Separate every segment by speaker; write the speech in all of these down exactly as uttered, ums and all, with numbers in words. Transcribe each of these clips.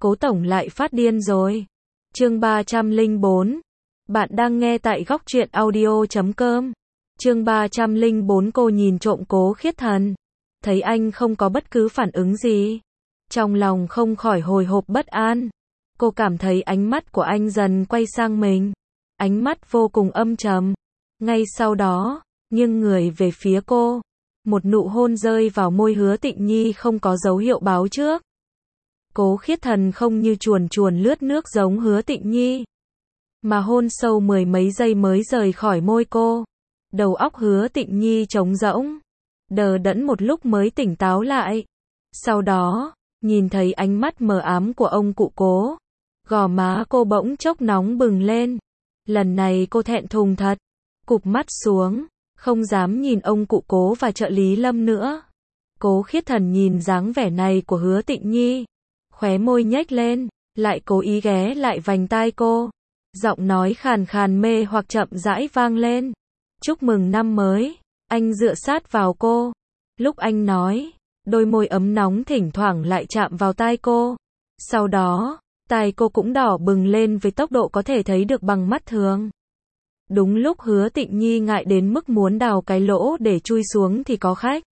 Speaker 1: Cố tổng lại phát điên rồi. Chương ba trăm lẻ bốn. Bạn đang nghe tại góc truyện audio chấm com. Chương ba trăm lẻ bốn. Cô nhìn trộm Cố Khiết Thần, thấy anh không có bất cứ phản ứng gì, trong lòng không khỏi hồi hộp bất an. Cô cảm thấy ánh mắt của anh dần quay sang mình, ánh mắt vô cùng âm trầm. Ngay sau đó, nghiêng người về phía cô, một nụ hôn rơi vào môi Hứa Tịnh Nhi không có dấu hiệu báo trước. Cố Khiết Thần không như chuồn chuồn lướt nước giống Hứa Tịnh Nhi, mà hôn sâu mười mấy giây mới rời khỏi môi cô. Đầu óc Hứa Tịnh Nhi trống rỗng, đờ đẫn một lúc mới tỉnh táo lại. Sau đó, nhìn thấy ánh mắt mờ ám của ông cụ Cố, gò má cô bỗng chốc nóng bừng lên. Lần này cô thẹn thùng thật, cụp mắt xuống, không dám nhìn ông cụ Cố và trợ lý Lâm nữa. Cố Khiết Thần nhìn dáng vẻ này của Hứa Tịnh Nhi, khóe môi nhếch lên, lại cố ý ghé lại vành tai cô. Giọng nói khàn khàn mê hoặc chậm rãi vang lên. Chúc mừng năm mới. Anh dựa sát vào cô. Lúc anh nói, đôi môi ấm nóng thỉnh thoảng lại chạm vào tai cô. Sau đó, tai cô cũng đỏ bừng lên với tốc độ có thể thấy được bằng mắt thường. Đúng lúc Hứa Tịnh Nhi ngại đến mức muốn đào cái lỗ để chui xuống thì có khách.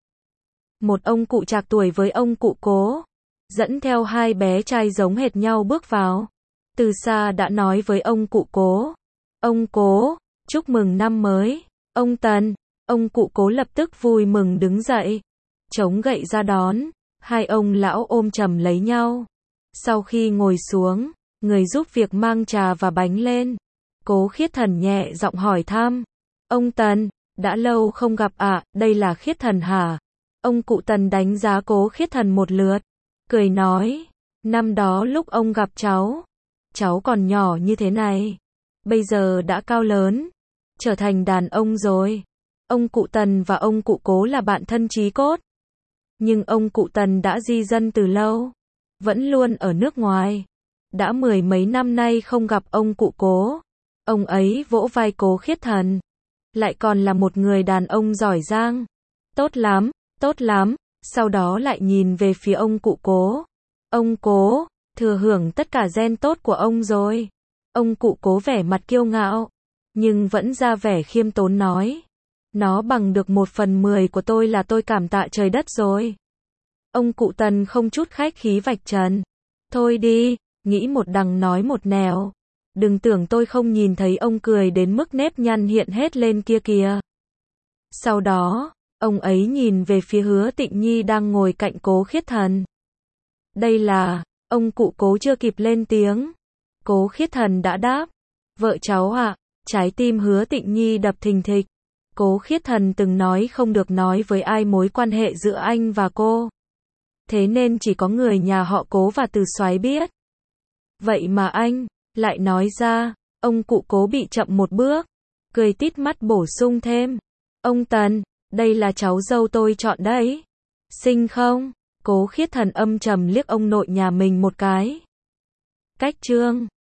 Speaker 1: Một ông cụ trạc tuổi với ông cụ Cố, dẫn theo hai bé trai giống hệt nhau bước vào. Từ xa đã nói với ông cụ Cố. Ông Cố, chúc mừng năm mới. Ông Tần. Ông cụ Cố lập tức vui mừng đứng dậy, chống gậy ra đón. Hai ông lão ôm chầm lấy nhau. Sau khi ngồi xuống, người giúp việc mang trà và bánh lên. Cố Khiết Thần nhẹ giọng hỏi thăm. Ông Tần, đã lâu không gặp ạ, à, đây là Khiết Thần hả? Ông cụ Tần đánh giá Cố Khiết Thần một lượt, cười nói. Năm đó lúc ông gặp cháu, cháu còn nhỏ như thế này, bây giờ đã cao lớn, trở thành đàn ông rồi. Ông cụ Tần và ông cụ Cố là bạn thân chí cốt. Nhưng ông cụ Tần đã di dân từ lâu, vẫn luôn ở nước ngoài. Đã mười mấy năm nay không gặp ông cụ Cố. Ông ấy vỗ vai Cố Khiết Thần. Lại còn là một người đàn ông giỏi giang. Tốt lắm, tốt lắm. Sau đó lại nhìn về phía ông cụ Cố. Ông Cố, thừa hưởng tất cả gen tốt của ông rồi. Ông cụ Cố vẻ mặt kiêu ngạo, nhưng vẫn ra vẻ khiêm tốn nói. Nó bằng được một phần mười của tôi là tôi cảm tạ trời đất rồi. Ông cụ Tần không chút khách khí vạch trần. Thôi đi, nghĩ một đằng nói một nẻo. Đừng tưởng tôi không nhìn thấy ông cười đến mức nếp nhăn hiện hết lên kia kìa. Sau đó, ông ấy nhìn về phía Hứa Tịnh Nhi đang ngồi cạnh Cố Khiết Thần. Đây là, ông cụ Cố chưa kịp lên tiếng. Cố Khiết Thần đã đáp. Vợ cháu ạ. À? Trái tim Hứa Tịnh Nhi đập thình thịch. Cố Khiết Thần từng nói không được nói với ai mối quan hệ giữa anh và cô. Thế nên chỉ có người nhà họ Cố và Từ Soái biết. Vậy mà anh lại nói ra. Ông cụ Cố bị chậm một bước, cười tít mắt bổ sung thêm. Ông Tần, đây là cháu dâu tôi chọn đấy. Xinh không? Cố Khiết Thần âm trầm liếc ông nội nhà mình một cái. Cách chương